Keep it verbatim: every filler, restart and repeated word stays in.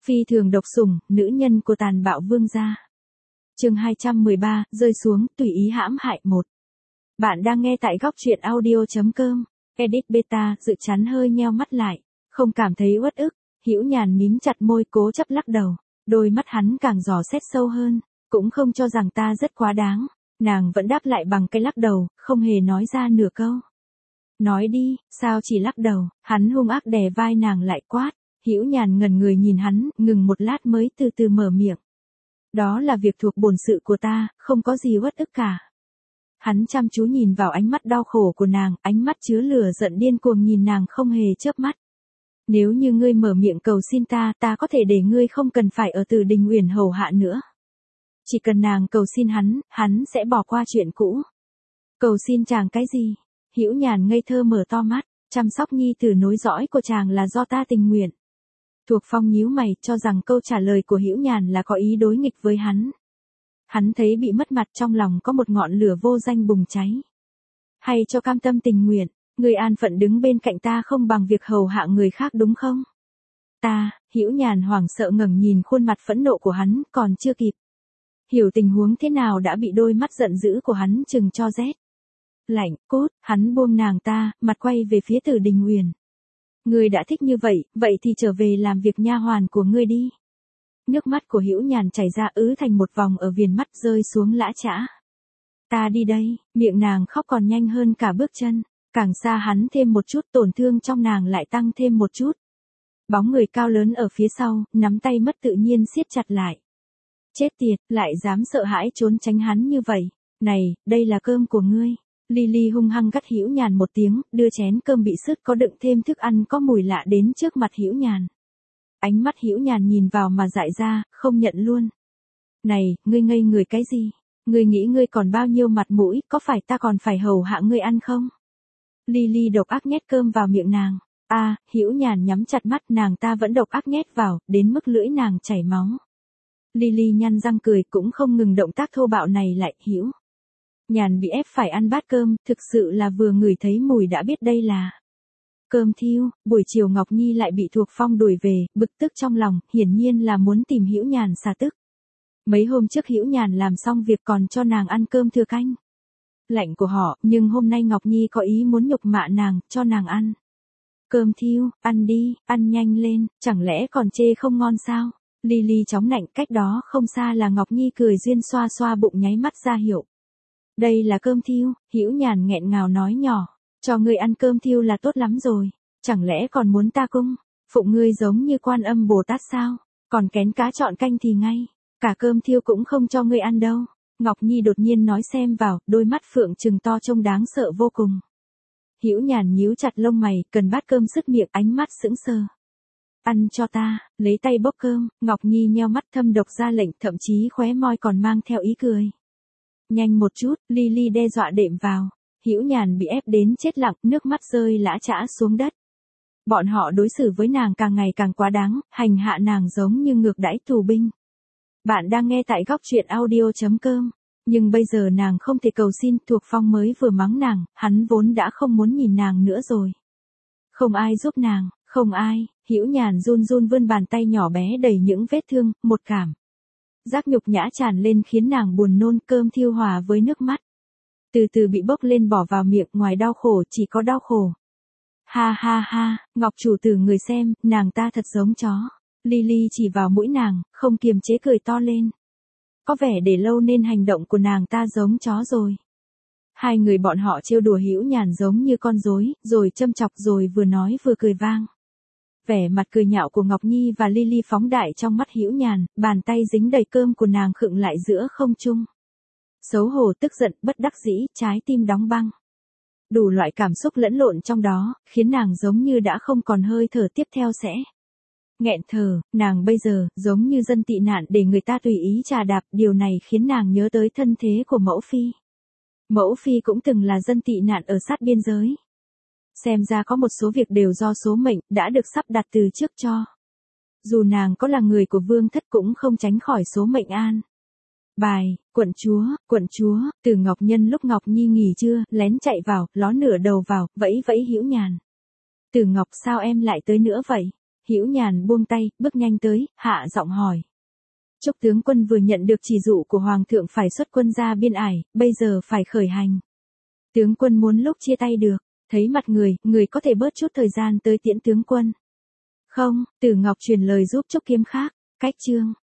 Phi thường độc sủng, nữ nhân của tàn bạo vương gia. Chương hai trăm mười ba, rơi xuống, tùy ý hãm hại một. Bạn đang nghe tại góc truyện audio chấm com. Edit beta, Dự Chắn hơi nheo mắt lại, không cảm thấy uất ức, Hữu Nhàn mím chặt môi cố chấp lắc đầu, đôi mắt hắn càng dò xét sâu hơn, cũng không cho rằng ta rất quá đáng, nàng vẫn đáp lại bằng cái lắc đầu, không hề nói ra nửa câu. Nói đi, sao chỉ lắc đầu, hắn hung ác đè vai nàng lại quát. Hữu Nhàn ngẩn người nhìn hắn, ngừng một lát mới từ từ mở miệng. Đó là việc thuộc bổn sự của ta, không có gì uất ức cả. Hắn chăm chú nhìn vào ánh mắt đau khổ của nàng, ánh mắt chứa lửa giận điên cuồng nhìn nàng không hề chớp mắt. Nếu như ngươi mở miệng cầu xin ta, ta có thể để ngươi không cần phải ở Từ Đình Uyển hầu hạ nữa. Chỉ cần nàng cầu xin hắn, hắn sẽ bỏ qua chuyện cũ. Cầu xin chàng cái gì? Hữu Nhàn ngây thơ mở to mắt, chăm sóc nhi tử nối dõi của chàng là do ta tình nguyện. Thuộc Phong nhíu mày, cho rằng câu trả lời của Hữu Nhàn là có ý đối nghịch với hắn. Hắn thấy bị mất mặt, trong lòng có một ngọn lửa vô danh bùng cháy. Hay cho cam tâm tình nguyện, người an phận đứng bên cạnh ta không bằng việc hầu hạ người khác đúng không? Ta, Hữu Nhàn hoảng sợ ngẩng nhìn khuôn mặt phẫn nộ của hắn, còn chưa kịp hiểu tình huống thế nào đã bị đôi mắt giận dữ của hắn trừng cho rét. Lạnh, cốt, hắn buông nàng ta, mặt quay về phía Từ Đình Uyển. Ngươi đã thích như vậy, vậy thì trở về làm việc nha hoàn của ngươi đi. Nước mắt của Hữu Nhàn chảy ra ứ thành một vòng ở viền mắt rơi xuống lã chã. Ta đi đây, miệng nàng khóc còn nhanh hơn cả bước chân, càng xa hắn thêm một chút tổn thương trong nàng lại tăng thêm một chút. Bóng người cao lớn ở phía sau, nắm tay mất tự nhiên siết chặt lại. Chết tiệt, lại dám sợ hãi trốn tránh hắn như vậy. Này, đây là cơm của ngươi. Lily hung hăng gắt Hữu Nhàn một tiếng, đưa chén cơm bị sứt có đựng thêm thức ăn có mùi lạ đến trước mặt Hữu Nhàn. Ánh mắt Hữu Nhàn nhìn vào mà dại ra, không nhận luôn. Này, ngươi ngây người cái gì? Ngươi nghĩ ngươi còn bao nhiêu mặt mũi, có phải ta còn phải hầu hạ ngươi ăn không? Lily độc ác nhét cơm vào miệng nàng. A, à, Hữu Nhàn nhắm chặt mắt, nàng ta vẫn độc ác nhét vào, đến mức lưỡi nàng chảy máu. Lily nhăn răng cười, cũng không ngừng động tác thô bạo này lại. Hữu Nhàn bị ép phải ăn bát cơm, thực sự là vừa ngửi thấy mùi đã biết đây là cơm thiêu. Buổi chiều Ngọc Nhi lại bị Thuộc Phong đuổi về, bực tức trong lòng, hiển nhiên là muốn tìm Hữu Nhàn xả tức. Mấy hôm trước Hữu Nhàn làm xong việc còn cho nàng ăn cơm thừa canh lạnh của họ, nhưng hôm nay Ngọc Nhi có ý muốn nhục mạ nàng, cho nàng ăn cơm thiêu. Ăn đi, ăn nhanh lên, chẳng lẽ còn chê không ngon sao? Lily chóng nạnh, cách đó không xa là Ngọc Nhi cười duyên xoa xoa bụng nháy mắt ra hiệu. Đây là cơm thiêu. Hữu Nhàn nghẹn ngào nói nhỏ, cho ngươi ăn cơm thiêu là tốt lắm rồi, chẳng lẽ còn muốn ta cung phụng ngươi giống như Quan Âm Bồ Tát sao? Còn kén cá chọn canh thì ngay, cả cơm thiêu cũng không cho ngươi ăn đâu. Ngọc Nhi đột nhiên nói xem vào, đôi mắt phượng trừng to trông đáng sợ vô cùng. Hữu Nhàn nhíu chặt lông mày, cần bát cơm sứt miệng, ánh mắt sững sờ. Ăn cho ta, lấy tay bốc cơm. Ngọc Nhi nheo mắt thâm độc ra lệnh, thậm chí khóe môi còn mang theo ý cười. Nhanh một chút, Lily đe dọa đệm vào. Hữu Nhàn bị ép đến chết lặng, nước mắt rơi lã chã xuống đất. Bọn họ đối xử với nàng càng ngày càng quá đáng, hành hạ nàng giống như ngược đãi tù binh. Bạn đang nghe tại góc truyện audio chấm com. Nhưng bây giờ nàng không thể cầu xin, Thuộc Phong mới vừa mắng nàng, hắn vốn đã không muốn nhìn nàng nữa rồi. Không ai giúp nàng, không ai. Hữu Nhàn run run vươn bàn tay nhỏ bé đầy những vết thương, một cảm giác nhục nhã tràn lên khiến nàng buồn nôn. Cơm thiêu hòa với nước mắt từ từ bị bốc lên bỏ vào miệng, ngoài đau khổ chỉ có đau khổ. Ha ha ha, Ngọc chủ tử người xem, nàng ta thật giống chó. Lily chỉ vào mũi nàng, không kiềm chế cười to lên. Có vẻ để lâu nên hành động của nàng ta giống chó rồi. Hai người bọn họ trêu đùa Hữu Nhàn giống như con rối, rồi châm chọc rồi vừa nói vừa cười vang. Vẻ mặt cười nhạo của Ngọc Nhi và Lily phóng đại trong mắt Hữu Nhàn, bàn tay dính đầy cơm của nàng khựng lại giữa không trung. Xấu hổ, tức giận, bất đắc dĩ, trái tim đóng băng. Đủ loại cảm xúc lẫn lộn trong đó, khiến nàng giống như đã không còn hơi thở tiếp theo sẽ nghẹn thở. Nàng bây giờ, giống như dân tị nạn để người ta tùy ý trà đạp, điều này khiến nàng nhớ tới thân thế của Mẫu Phi. Mẫu Phi cũng từng là dân tị nạn ở sát biên giới. Xem ra có một số việc đều do số mệnh, đã được sắp đặt từ trước cho. Dù nàng có là người của vương thất cũng không tránh khỏi số mệnh an bài. Quận chúa, quận chúa. Từ Ngọc Nhân lúc Ngọc Nhi nghỉ trưa, lén chạy vào, ló nửa đầu vào, vẫy vẫy Hữu Nhàn. Từ Ngọc, sao em lại tới nữa vậy? Hữu Nhàn buông tay, bước nhanh tới, hạ giọng hỏi. Trúc tướng quân vừa nhận được chỉ dụ của Hoàng thượng phải xuất quân ra biên ải, bây giờ phải khởi hành. Tướng quân muốn lúc chia tay được, thấy mặt người, người có thể bớt chút thời gian tới tiễn tướng quân. Không, Tử Ngọc truyền lời giúp Trúc Kiếm khác, cách chương.